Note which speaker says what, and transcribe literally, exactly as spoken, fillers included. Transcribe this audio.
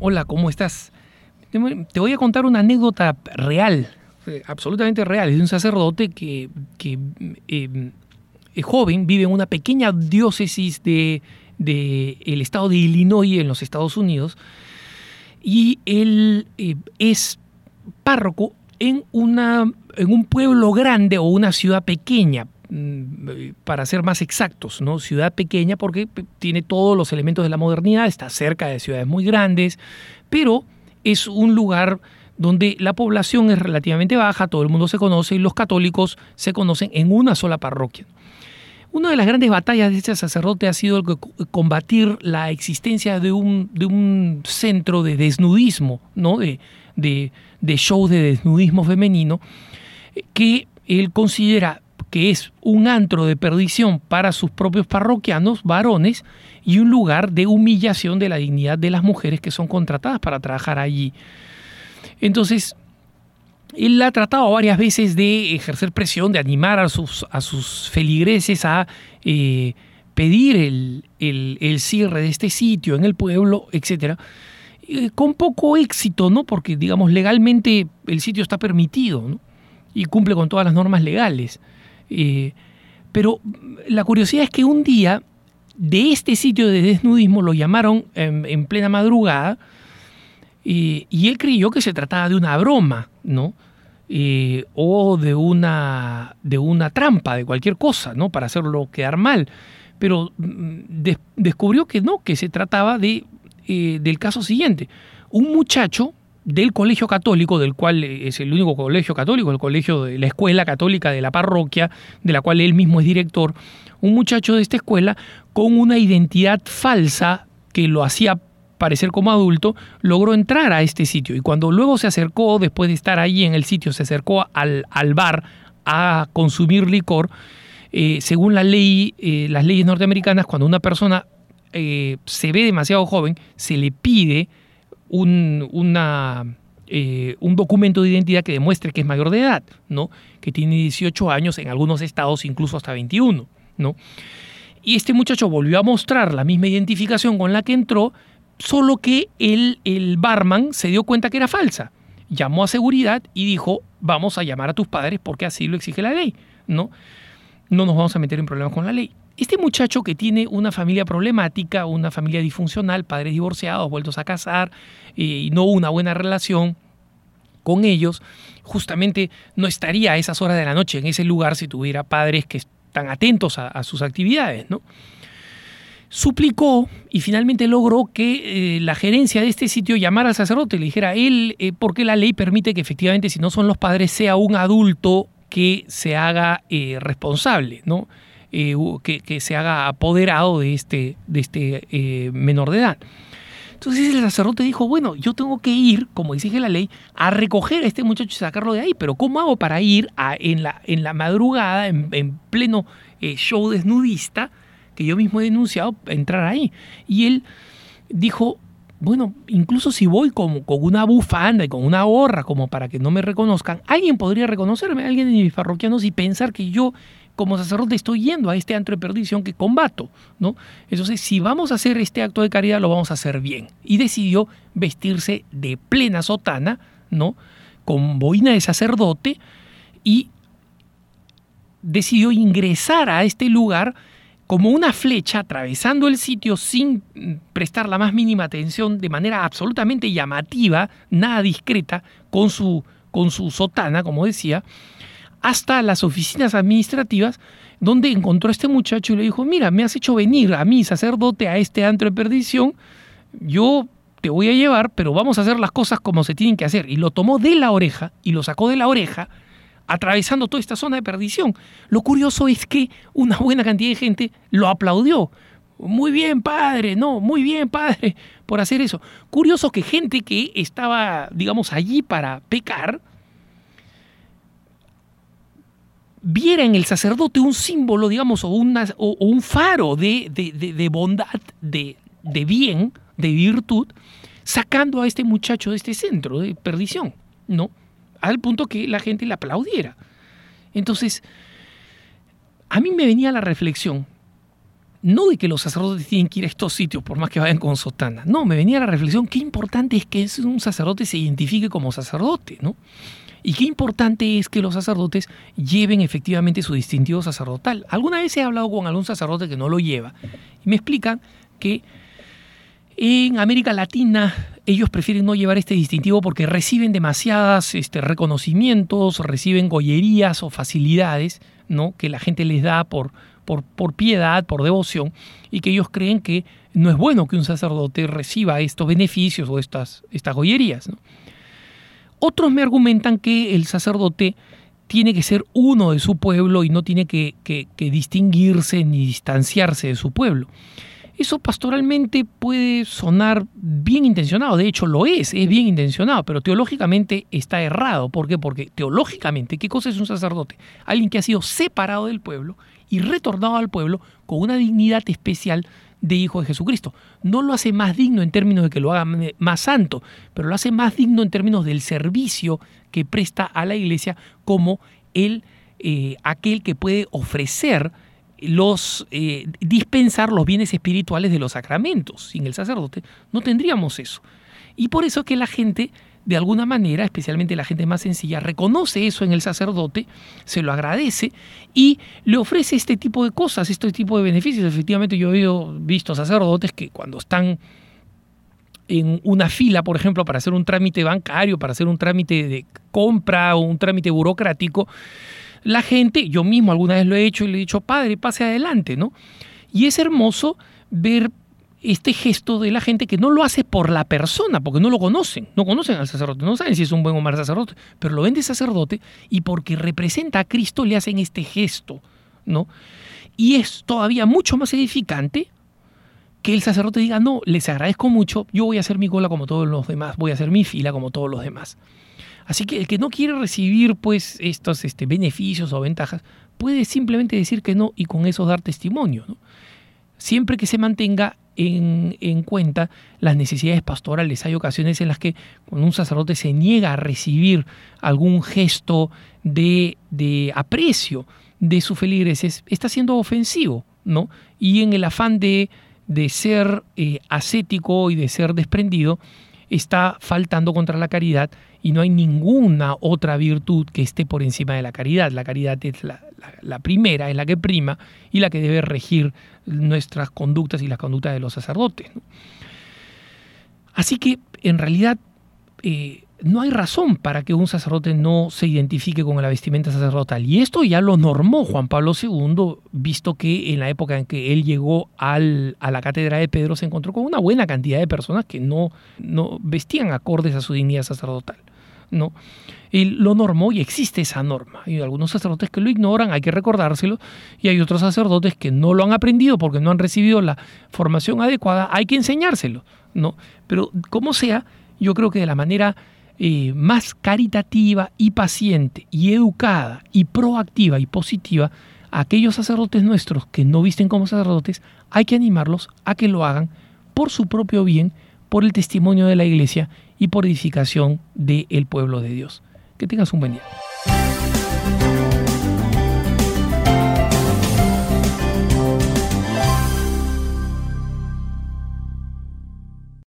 Speaker 1: Hola, ¿cómo estás? Te voy a contar una anécdota real, absolutamente real, es de un sacerdote que, que eh, es joven, vive en una pequeña diócesis de, de el estado de Illinois en los Estados Unidos, y él eh, es párroco en, una, en un pueblo grande o una ciudad pequeña, para ser más exactos, ¿no? Ciudad pequeña porque tiene todos los elementos de la modernidad, está cerca de ciudades muy grandes, pero es un lugar donde la población es relativamente baja, todo el mundo se conoce y los católicos se conocen en una sola parroquia. Una de las grandes batallas de este sacerdote ha sido el combatir la existencia de un, de un centro de desnudismo, ¿no? de, de, de shows de desnudismo femenino, que él considera que es un antro de perdición para sus propios parroquianos, varones, y un lugar de humillación de la dignidad de las mujeres que son contratadas para trabajar allí. Entonces, él ha tratado varias veces de ejercer presión, de animar a sus, a sus feligreses a eh, pedir el, el, el cierre de este sitio en el pueblo, etcétera, eh, con poco éxito, ¿no? Porque, digamos, legalmente el sitio está permitido, ¿no? Y cumple con todas las normas legales. Eh, pero la curiosidad es que un día de este sitio de desnudismo lo llamaron en, en plena madrugada, eh, y él creyó que se trataba de una broma, ¿no? Eh, o de una, de una trampa, de cualquier cosa, ¿no? Para hacerlo quedar mal. Pero de, descubrió que no, que se trataba de, eh, del caso siguiente. Un muchacho del colegio católico, del cual es el único colegio católico, el colegio de la escuela católica de la parroquia, de la cual él mismo es director, un muchacho de esta escuela con una identidad falsa que lo hacía parecer como adulto, logró entrar a este sitio. Y cuando luego se acercó, después de estar allí en el sitio, se acercó al, al bar a consumir licor, eh, según la ley, eh, las leyes norteamericanas, cuando una persona eh, se ve demasiado joven, se le pide Un, una, eh, un documento de identidad que demuestre que es mayor de edad, ¿no? Que tiene dieciocho años, en algunos estados incluso hasta veintiuno, ¿no? Y este muchacho volvió a mostrar la misma identificación con la que entró, solo que el, el barman se dio cuenta que era falsa. Llamó a seguridad y dijo, vamos a llamar a tus padres porque así lo exige la ley, ¿no? No nos vamos a meter en problemas con la ley. Este muchacho que tiene una familia problemática, una familia disfuncional, padres divorciados, vueltos a casar, eh, y no una buena relación con ellos, justamente no estaría a esas horas de la noche en ese lugar si tuviera padres que están atentos a, a sus actividades, ¿no? Suplicó y finalmente logró que eh, la gerencia de este sitio llamara al sacerdote y le dijera a él, eh, porque la ley permite que efectivamente si no son los padres sea un adulto que se haga eh, responsable, ¿no? Eh, que, que se haga apoderado de este, de este eh, menor de edad. Entonces el sacerdote dijo, bueno, yo tengo que ir, como exige la ley, a recoger a este muchacho y sacarlo de ahí, pero ¿cómo hago para ir a, en, la, en la madrugada, en, en pleno eh, show desnudista, que yo mismo he denunciado, entrar ahí? Y él dijo, bueno, incluso si voy con, con una bufanda y con una gorra como para que no me reconozcan, alguien podría reconocerme, alguien de mis parroquianos, y pensar que yo como sacerdote estoy yendo a este antro de perdición que combato, ¿no? Entonces, si vamos a hacer este acto de caridad, lo vamos a hacer bien. Y decidió vestirse de plena sotana, ¿no? Con boina de sacerdote, y decidió ingresar a este lugar como una flecha, atravesando el sitio sin prestar la más mínima atención, de manera absolutamente llamativa, nada discreta, con su, con su sotana, como decía, hasta las oficinas administrativas, donde encontró a este muchacho y le dijo, mira, me has hecho venir a mí, sacerdote, a este antro de perdición, yo te voy a llevar, pero vamos a hacer las cosas como se tienen que hacer. Y lo tomó de la oreja, y lo sacó de la oreja, atravesando toda esta zona de perdición. Lo curioso es que una buena cantidad de gente lo aplaudió. Muy bien, padre, no, muy bien, padre, por hacer eso. Curioso que gente que estaba, digamos, allí para pecar, viera en el sacerdote un símbolo, digamos, o, una, o, o un faro de, de, de, de bondad, de, de bien, de virtud, sacando a este muchacho de este centro de perdición, ¿no? Al punto que la gente le aplaudiera. Entonces, a mí me venía la reflexión, no de que los sacerdotes tienen que ir a estos sitios por más que vayan con sotana. No, me venía la reflexión, qué importante es que un sacerdote se identifique como sacerdote, ¿no? Y qué importante es que los sacerdotes lleven efectivamente su distintivo sacerdotal. Alguna vez he hablado con algún sacerdote que no lo lleva y me explican que en América Latina ellos prefieren no llevar este distintivo porque reciben demasiadas este, reconocimientos, reciben gollerías o facilidades, ¿no?, que la gente les da por, por, por piedad, por devoción, y que ellos creen que no es bueno que un sacerdote reciba estos beneficios o estas, estas gollerías, ¿no? Otros me argumentan que el sacerdote tiene que ser uno de su pueblo y no tiene que, que, que distinguirse ni distanciarse de su pueblo. Eso pastoralmente puede sonar bien intencionado, de hecho lo es, es bien intencionado, pero teológicamente está errado. ¿Por qué? Porque teológicamente, ¿qué cosa es un sacerdote? Alguien que ha sido separado del pueblo y retornado al pueblo con una dignidad especial de hijo de Jesucristo. No lo hace más digno en términos de que lo haga más santo, pero lo hace más digno en términos del servicio que presta a la iglesia como el, eh, aquel que puede ofrecer los eh, dispensar los bienes espirituales de los sacramentos. Sin el sacerdote no tendríamos eso. Y por eso es que la gente, de alguna manera, especialmente la gente más sencilla, reconoce eso en el sacerdote, se lo agradece y le ofrece este tipo de cosas, este tipo de beneficios. Efectivamente, yo he visto sacerdotes que cuando están en una fila, por ejemplo, para hacer un trámite bancario, para hacer un trámite de compra o un trámite burocrático, la gente, yo mismo alguna vez lo he hecho y le he dicho, padre, pase adelante, ¿no? Y es hermoso ver este gesto de la gente que no lo hace por la persona, porque no lo conocen, no conocen al sacerdote, no saben si es un buen o mal sacerdote, pero lo ven de sacerdote y porque representa a Cristo le hacen este gesto, ¿no? Y es todavía mucho más edificante que el sacerdote diga, no, les agradezco mucho, yo voy a hacer mi cola como todos los demás, voy a hacer mi fila como todos los demás. Así que el que no quiere recibir pues estos este, beneficios o ventajas puede simplemente decir que no y con eso dar testimonio, ¿no? Siempre que se mantenga en, en cuenta las necesidades pastorales. Hay ocasiones en las que cuando un sacerdote se niega a recibir algún gesto de, de aprecio de sus feligreses, está siendo ofensivo, ¿no? Y en el afán de, de ser eh, ascético y de ser desprendido, está faltando contra la caridad y no hay ninguna otra virtud que esté por encima de la caridad. La caridad es la, la, la primera, es la que prima y la que debe regir nuestras conductas y las conductas de los sacerdotes, ¿no? Así que, en realidad, eh, no hay razón para que un sacerdote no se identifique con la vestimenta sacerdotal. Y esto ya lo normó Juan Pablo segundo, visto que en la época en que él llegó al, a la cátedra de Pedro se encontró con una buena cantidad de personas que no, no vestían acordes a su dignidad sacerdotal, ¿no? Él lo normó y existe esa norma. Hay algunos sacerdotes que lo ignoran, hay que recordárselo, y hay otros sacerdotes que no lo han aprendido porque no han recibido la formación adecuada, hay que enseñárselo, ¿no? Pero como sea, yo creo que de la manera eh, más caritativa y paciente y educada y proactiva y positiva, a aquellos sacerdotes nuestros que no visten como sacerdotes, hay que animarlos a que lo hagan por su propio bien, por el testimonio de la Iglesia y por edificación del pueblo de Dios. Que tengas un buen día.